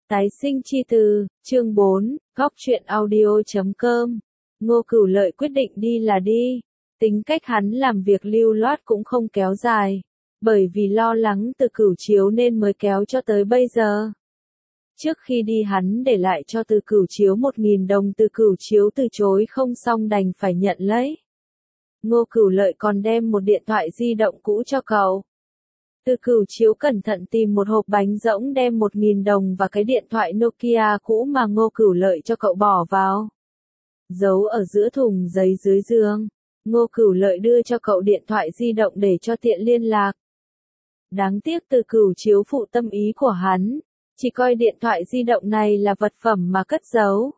Tái sinh chi từ, chương 4, góc truyện audio.com. Ngô Cửu Lợi quyết định đi là đi. Tính cách hắn làm việc lưu loát cũng không kéo dài. Bởi vì lo lắng Từ Cửu Chiếu nên mới kéo cho tới bây giờ. Trước khi đi hắn để lại cho Từ Cửu Chiếu 1.000 đồng. Từ Cửu Chiếu từ chối không xong đành phải nhận lấy. Ngô Cửu Lợi còn đem một điện thoại di động cũ cho cậu. Từ Cửu Chiếu cẩn thận tìm một hộp bánh rỗng đem 1.000 đồng và cái điện thoại Nokia cũ mà Ngô Cửu Lợi cho cậu bỏ vào. Giấu ở giữa thùng giấy dưới giường. Ngô Cửu Lợi đưa cho cậu điện thoại di động để cho tiện liên lạc. Đáng tiếc Từ Cửu Chiếu phụ tâm ý của hắn. Chỉ coi điện thoại di động này là vật phẩm mà cất giấu.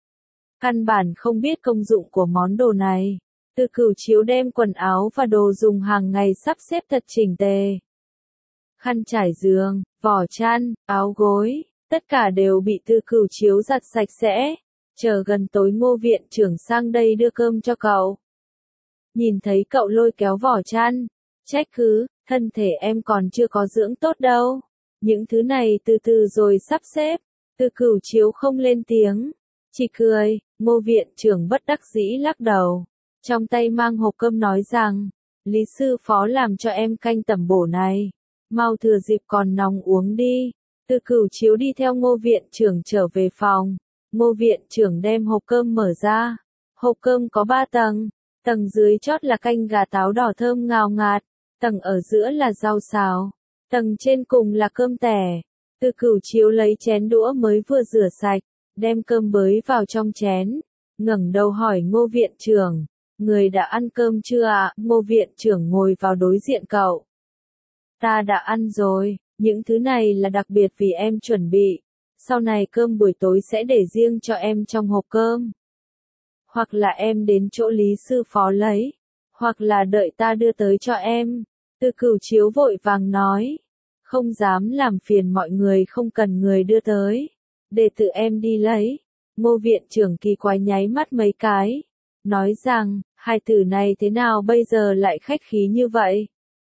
Căn bản không biết công dụng của món đồ này. Từ Cửu Chiếu đem quần áo và đồ dùng hàng ngày sắp xếp thật chỉnh tề. Khăn trải giường, vỏ chăn, áo gối, tất cả đều bị Từ Cửu Chiếu giặt sạch sẽ. Chờ gần tối Ngô viện trưởng sang đây đưa cơm cho cậu. Nhìn thấy cậu lôi kéo vỏ chăn, trách cứ, thân thể em còn chưa có dưỡng tốt đâu. Những thứ này từ từ rồi sắp xếp. Từ Cửu Chiếu không lên tiếng, chỉ cười. Ngô viện trưởng bất đắc dĩ lắc đầu. Trong tay mang hộp cơm nói rằng, Lý sư phó làm cho em canh tẩm bổ này. Mau thừa dịp còn nóng uống đi. Từ Cửu Chiếu đi theo Ngô viện trưởng trở về phòng. Ngô viện trưởng đem hộp cơm mở ra. Hộp cơm có 3 tầng. Tầng dưới chót là canh gà táo đỏ thơm ngào ngạt. Tầng ở giữa là rau xào. Tầng trên cùng là cơm tẻ. Từ Cửu Chiếu lấy chén đũa mới vừa rửa sạch, đem cơm bới vào trong chén. Ngẩng đầu hỏi Ngô viện trưởng, người đã ăn cơm chưa ạ? Ngô viện trưởng ngồi vào đối diện cậu. Ta đã ăn rồi, những thứ này là đặc biệt vì em chuẩn bị. Sau này cơm buổi tối sẽ để riêng cho em trong hộp cơm. Hoặc là em đến chỗ Lý sư phó lấy, hoặc là đợi ta đưa tới cho em. Từ Cửu Chiếu vội vàng nói, không dám làm phiền mọi người, không cần người đưa tới, để tự em đi lấy. Ngô viện trưởng kỳ quái nháy mắt mấy cái, nói rằng, hai từ này thế nào bây giờ lại khách khí như vậy?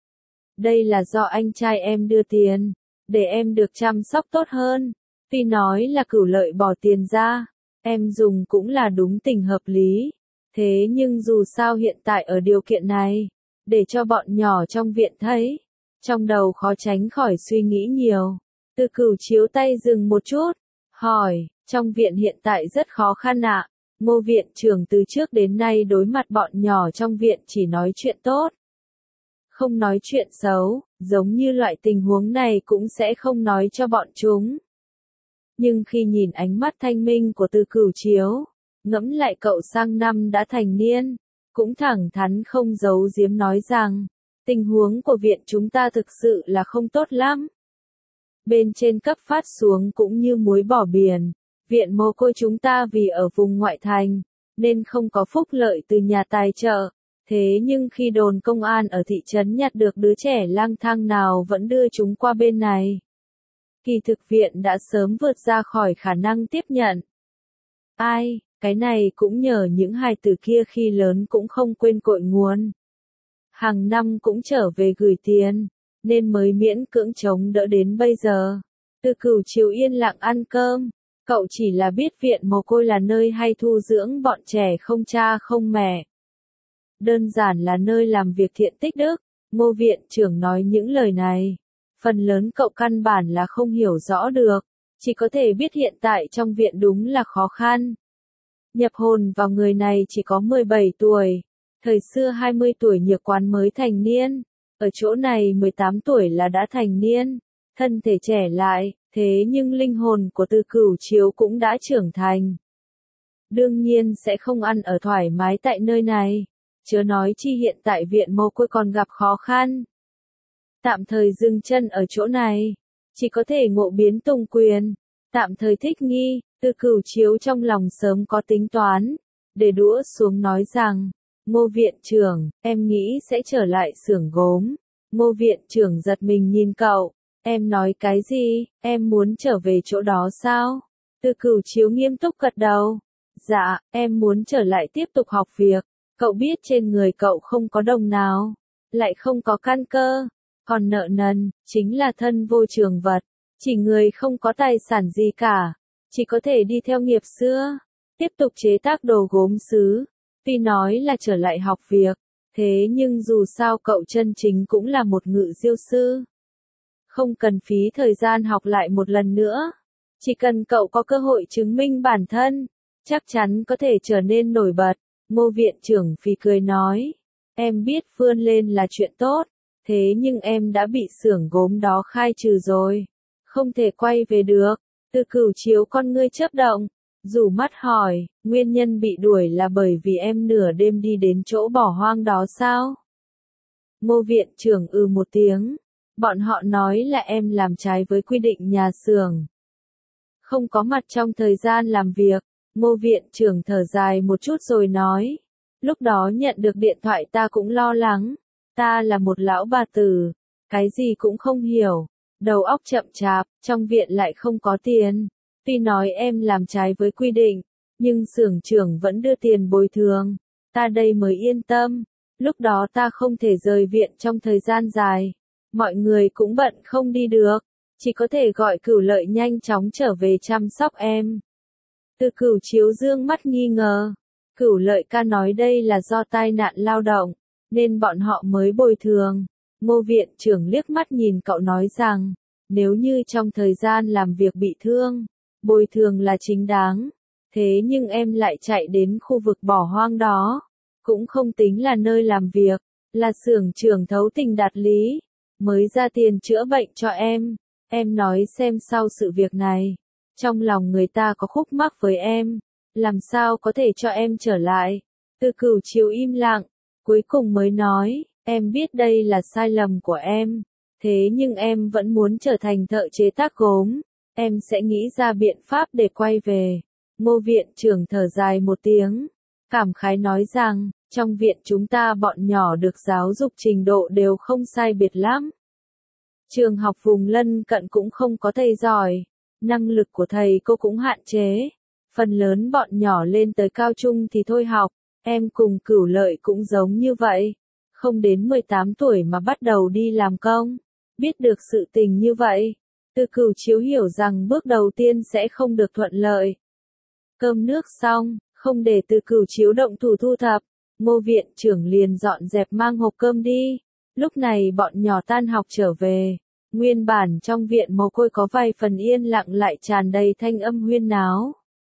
Đây là do anh trai em đưa tiền, để em được chăm sóc tốt hơn. Tuy nói là Cửu Lợi bỏ tiền ra, em dùng cũng là đúng tình hợp lý. Thế nhưng dù sao hiện tại ở điều kiện này, để cho bọn nhỏ trong viện thấy, trong đầu khó tránh khỏi suy nghĩ nhiều. Từ Cửu Chiếu tay dừng một chút, hỏi, trong viện hiện tại rất khó khăn ạ. Ngô viện trưởng từ trước đến nay đối mặt bọn nhỏ trong viện chỉ nói chuyện tốt, không nói chuyện xấu, giống như loại tình huống này cũng sẽ không nói cho bọn chúng. Nhưng khi nhìn ánh mắt thanh minh của Từ Cửu Chiếu, ngẫm lại cậu sang năm đã thành niên, cũng thẳng thắn không giấu giếm nói rằng, tình huống của viện chúng ta thực sự là không tốt lắm. Bên trên cấp phát xuống cũng như muối bỏ biển, viện mồ côi chúng ta vì ở vùng ngoại thành, nên không có phúc lợi từ nhà tài trợ. Thế nhưng khi đồn công an ở thị trấn nhặt được đứa trẻ lang thang nào vẫn đưa chúng qua bên này. Kỳ thực viện đã sớm vượt ra khỏi khả năng tiếp nhận. Ai, cái này cũng nhờ những hài tử kia khi lớn cũng không quên cội nguồn. Hàng năm cũng trở về gửi tiền, nên mới miễn cưỡng chống đỡ đến bây giờ. Từ Cửu Chiếu yên lặng ăn cơm, cậu chỉ là biết viện mồ côi là nơi hay thu dưỡng bọn trẻ không cha không mẹ. Đơn giản là nơi làm việc thiện tích đức. Ngô viện trưởng nói những lời này, phần lớn cậu căn bản là không hiểu rõ được, chỉ có thể biết hiện tại trong viện đúng là khó khăn. Nhập hồn vào người này chỉ có 17 tuổi, thời xưa 20 tuổi nhược quán mới thành niên, ở chỗ này 18 tuổi là đã thành niên, thân thể trẻ lại, thế nhưng linh hồn của Từ Cửu Chiếu cũng đã trưởng thành. Đương nhiên sẽ không ăn ở thoải mái tại nơi này, chớ nói chi hiện tại viện mồ côi còn gặp khó khăn. Tạm thời dừng chân ở chỗ này, chỉ có thể ngộ biến tùng quyền, tạm thời thích nghi. Từ Cửu Chiếu trong lòng sớm có tính toán, để đũa xuống nói rằng, Ngô viện trưởng, em nghĩ sẽ trở lại xưởng gốm. Ngô viện trưởng giật mình nhìn cậu, em nói cái gì, em muốn trở về chỗ đó sao? Từ Cửu Chiếu nghiêm túc gật đầu, dạ, em muốn trở lại tiếp tục học việc. Cậu biết trên người cậu không có đồng nào, lại không có căn cơ, còn nợ nần, chính là thân vô trường vật, Chỉ người không có tài sản gì cả, chỉ có thể đi theo nghiệp xưa, tiếp tục chế tác đồ gốm sứ. Tuy nói là trở lại học việc, thế nhưng dù sao cậu chân chính cũng là một ngự diêu sư. Không cần phí thời gian học lại một lần nữa. Chỉ cần cậu có cơ hội chứng minh bản thân, chắc chắn có thể trở nên nổi bật. Ngô viện trưởng phì cười nói, em biết vươn lên là chuyện tốt, thế nhưng em đã bị xưởng gốm đó khai trừ rồi, không thể quay về được. Từ Cửu chiếu con ngươi chớp động, rủ mắt hỏi, nguyên nhân bị đuổi là bởi vì em nửa đêm đi đến chỗ bỏ hoang đó sao? Ngô viện trưởng một tiếng, bọn họ nói là em làm trái với quy định nhà xưởng. Không có mặt trong thời gian làm việc. Ngô viện trưởng thở dài một chút rồi nói, lúc đó nhận được điện thoại ta cũng lo lắng, ta là một lão bà tử, cái gì cũng không hiểu, đầu óc chậm chạp, trong viện lại không có tiền. Tuy nói em làm trái với quy định, nhưng xưởng trưởng vẫn đưa tiền bồi thường, ta đây mới yên tâm. Lúc đó ta không thể rời viện trong thời gian dài, mọi người cũng bận không đi được, chỉ có thể gọi Cửu Lợi nhanh chóng trở về chăm sóc em. Từ Cửu chiếu dương mắt nghi ngờ, Cửu Lợi ca nói đây là do tai nạn lao động, nên bọn họ mới bồi thường. Ngô viện trưởng liếc mắt nhìn cậu nói rằng, nếu như trong thời gian làm việc bị thương, bồi thường là chính đáng. Thế nhưng em lại chạy đến khu vực bỏ hoang đó, cũng không tính là nơi làm việc, là xưởng trưởng thấu tình đạt lý, mới ra tiền chữa bệnh cho em. Em nói xem sau sự việc này, trong lòng người ta có khúc mắc với em, làm sao có thể cho em trở lại. Từ Cửu chiếu im lặng, cuối cùng mới nói, em biết đây là sai lầm của em, thế nhưng em vẫn muốn trở thành thợ chế tác gốm, em sẽ nghĩ ra biện pháp để quay về. Ngô viện trưởng thở dài một tiếng, cảm khái nói rằng, trong viện chúng ta bọn nhỏ được giáo dục trình độ đều không sai biệt lắm. Trường học vùng lân cận cũng không có thầy giỏi, năng lực của thầy cô cũng hạn chế. Phần lớn bọn nhỏ lên tới cao trung thì thôi học, em cùng Cửu Lợi cũng giống như vậy. Không đến 18 tuổi mà bắt đầu đi làm công. Biết được sự tình như vậy, Từ Cửu chiếu hiểu rằng bước đầu tiên sẽ không được thuận lợi. Cơm nước xong, không để Từ Cửu chiếu động thủ thu thập, Ngô viện trưởng liền dọn dẹp mang hộp cơm đi. Lúc này bọn nhỏ tan học trở về, nguyên bản trong viện mồ côi có vài phần yên lặng lại tràn đầy thanh âm huyên náo.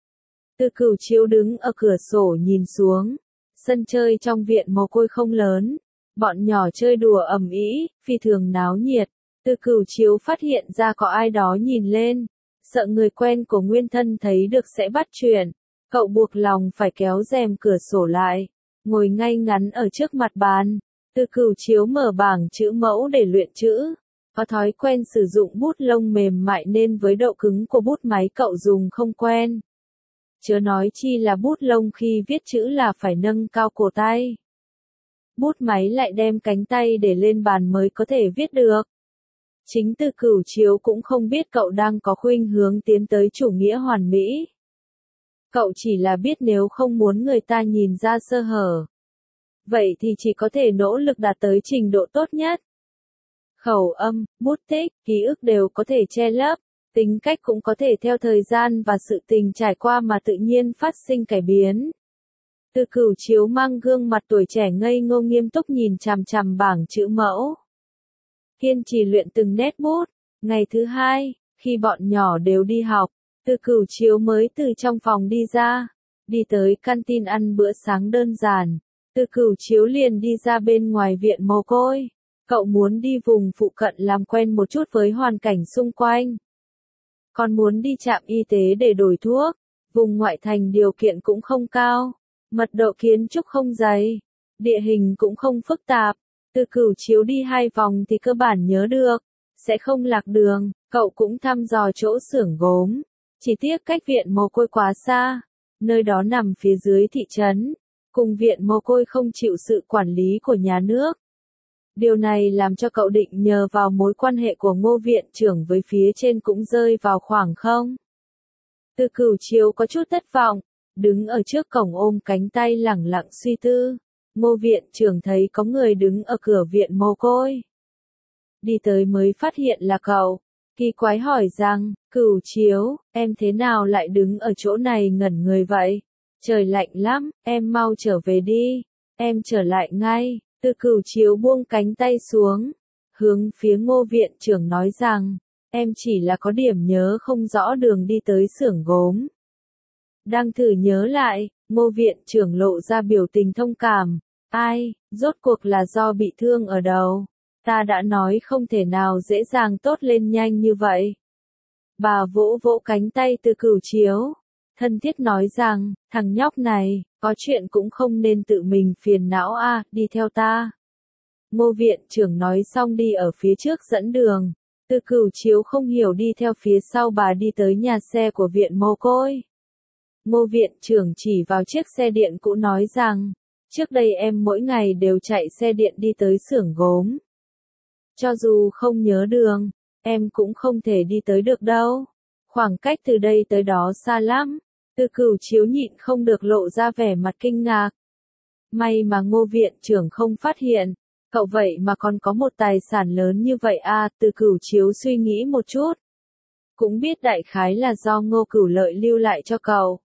Từ Cửu chiếu đứng ở cửa sổ nhìn xuống, sân chơi trong viện mồ côi không lớn, bọn nhỏ chơi đùa ầm ĩ, phi thường náo nhiệt. Từ Cửu chiếu phát hiện ra có ai đó nhìn lên, sợ người quen của nguyên thân thấy được sẽ bắt chuyện, cậu buộc lòng phải kéo rèm cửa sổ lại, ngồi ngay ngắn ở trước mặt bàn. Từ Cửu chiếu mở bảng chữ mẫu để luyện chữ, có thói quen sử dụng bút lông mềm mại nên với độ cứng của bút máy cậu dùng không quen. Chớ nói chi là bút lông khi viết chữ là phải nâng cao cổ tay. Bút máy lại đem cánh tay để lên bàn mới có thể viết được. Chính Từ Cửu chiếu cũng không biết cậu đang có khuynh hướng tiến tới chủ nghĩa hoàn mỹ. Cậu chỉ là biết nếu không muốn người ta nhìn ra sơ hở, vậy thì chỉ có thể nỗ lực đạt tới trình độ tốt nhất. Khẩu âm, bút tích, ký ức đều có thể che lấp, tính cách cũng có thể theo thời gian và sự tình trải qua mà tự nhiên phát sinh cải biến. Từ Cửu chiếu mang gương mặt tuổi trẻ ngây ngô nghiêm túc nhìn chằm chằm bảng chữ mẫu. Kiên trì luyện từng nét bút. Ngày thứ hai, khi bọn nhỏ đều đi học, Từ Cửu chiếu mới từ trong phòng đi ra, đi tới canteen ăn bữa sáng đơn giản. Từ Cửu chiếu liền đi ra bên ngoài viện mồ côi. Cậu muốn đi vùng phụ cận làm quen một chút với hoàn cảnh xung quanh. Còn muốn đi trạm y tế để đổi thuốc. Vùng ngoại thành điều kiện cũng không cao, mật độ kiến trúc không dày, địa hình cũng không phức tạp. Từ Cửu chiếu đi 2 vòng thì cơ bản nhớ được, sẽ không lạc đường. Cậu cũng thăm dò chỗ xưởng gốm, chỉ tiếc cách viện mồ côi quá xa, nơi đó nằm phía dưới thị trấn, cùng viện mồ côi không chịu sự quản lý của nhà nước. Điều này làm cho cậu định nhờ vào mối quan hệ của Ngô viện trưởng với phía trên cũng rơi vào khoảng không. Từ Cửu chiếu có chút thất vọng, đứng ở trước cổng ôm cánh tay lẳng lặng suy tư. Ngô viện trưởng thấy có người đứng ở cửa viện mồ côi. Đi tới mới phát hiện là cậu. Kỳ quái hỏi rằng, Cửu Chiếu, em thế nào lại đứng ở chỗ này ngẩn người vậy? Trời lạnh lắm, em mau trở về đi. Em trở lại ngay. Từ Cửu Chiếu buông cánh tay xuống, hướng phía Ngô viện trưởng nói rằng, em chỉ là có điểm nhớ không rõ đường đi tới xưởng gốm. Đang thử nhớ lại, Ngô viện trưởng lộ ra biểu tình thông cảm. Ai, rốt cuộc là do bị thương ở đầu. Ta đã nói không thể nào dễ dàng tốt lên nhanh như vậy. Bà vỗ vỗ cánh tay Từ Cửu Chiếu, thân thiết nói rằng, thằng nhóc này, có chuyện cũng không nên tự mình phiền não a, đi theo ta. Ngô viện trưởng nói xong đi ở phía trước dẫn đường. Từ Cửu Chiếu không hiểu đi theo phía sau bà đi tới nhà xe của viện mồ côi. Ngô viện trưởng chỉ vào chiếc xe điện cũ nói rằng, trước đây em mỗi ngày đều chạy xe điện đi tới xưởng gốm. Cho dù không nhớ đường, em cũng không thể đi tới được đâu. Khoảng cách từ đây tới đó xa lắm. Từ Cửu Chiếu nhịn không được lộ ra vẻ mặt kinh ngạc. May mà Ngô viện trưởng không phát hiện. Cậu vậy mà còn có một tài sản lớn như vậy à, Từ Cửu Chiếu suy nghĩ một chút. Cũng biết đại khái là do Ngô Cửu Lợi lưu lại cho cậu.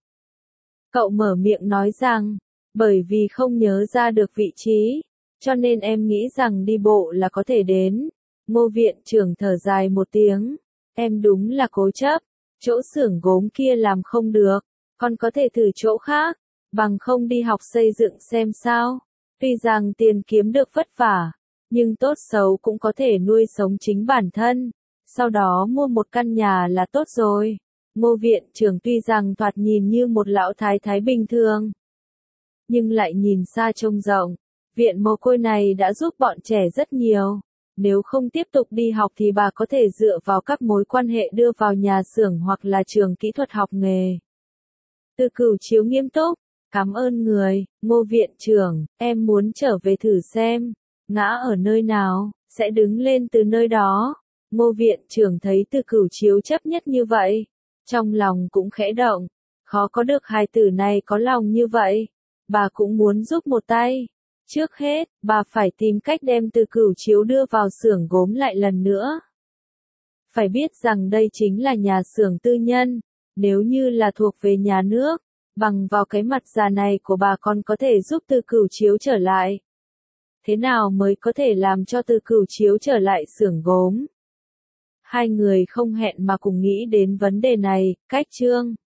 Cậu mở miệng nói rằng, bởi vì không nhớ ra được vị trí, cho nên em nghĩ rằng đi bộ là có thể đến. Ngô viện trưởng thở dài một tiếng, em đúng là cố chấp, chỗ xưởng gốm kia làm không được, còn có thể thử chỗ khác, bằng không đi học xây dựng xem sao. Tuy rằng tiền kiếm được vất vả, nhưng tốt xấu cũng có thể nuôi sống chính bản thân, sau đó mua một căn nhà là tốt rồi. Ngô viện trưởng tuy rằng thoạt nhìn như một lão thái thái bình thường, nhưng lại nhìn xa trông rộng. Viện mồ côi này đã giúp bọn trẻ rất nhiều. Nếu không tiếp tục đi học thì bà có thể dựa vào các mối quan hệ đưa vào nhà xưởng hoặc là trường kỹ thuật học nghề. Từ Cửu Chiếu nghiêm túc, cảm ơn người, Ngô viện trưởng, em muốn trở về thử xem, ngã ở nơi nào, sẽ đứng lên từ nơi đó. Ngô viện trưởng thấy Từ Cửu Chiếu chấp nhất như vậy, trong lòng cũng khẽ động, khó có được hài tử này có lòng như vậy, bà cũng muốn giúp một tay. Trước hết, bà phải tìm cách đem Từ Cửu Chiếu đưa vào xưởng gốm lại lần nữa. Phải biết rằng đây chính là nhà xưởng tư nhân, nếu như là thuộc về nhà nước, bằng vào cái mặt già này của bà còn có thể giúp Từ Cửu Chiếu trở lại. Thế nào mới có thể làm cho Từ Cửu Chiếu trở lại xưởng gốm? Hai người không hẹn mà cùng nghĩ đến vấn đề này, cách chương